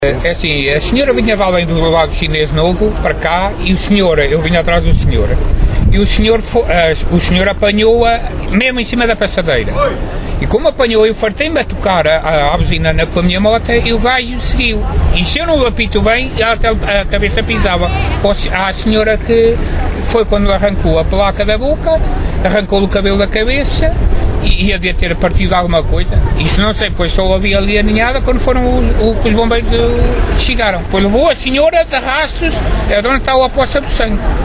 É assim, a senhora vinha de além do lado chinês novo para cá e o senhor, eu vinha atrás do senhor, e o senhor apanhou-a mesmo em cima da passadeira. E como apanhou, eu fartei-me a tocar a buzina com a minha moto e o gajo seguiu. E se eu não o apito bem, a cabeça pisava. A senhora que foi quando arrancou a placa da boca, arrancou o cabelo da cabeça e ia ter partido alguma coisa. Isto não sei, pois só havia ali a ninhada quando foram os bombeiros chegaram. Pois levou a senhora de rastros, é onde está a poça do sangue.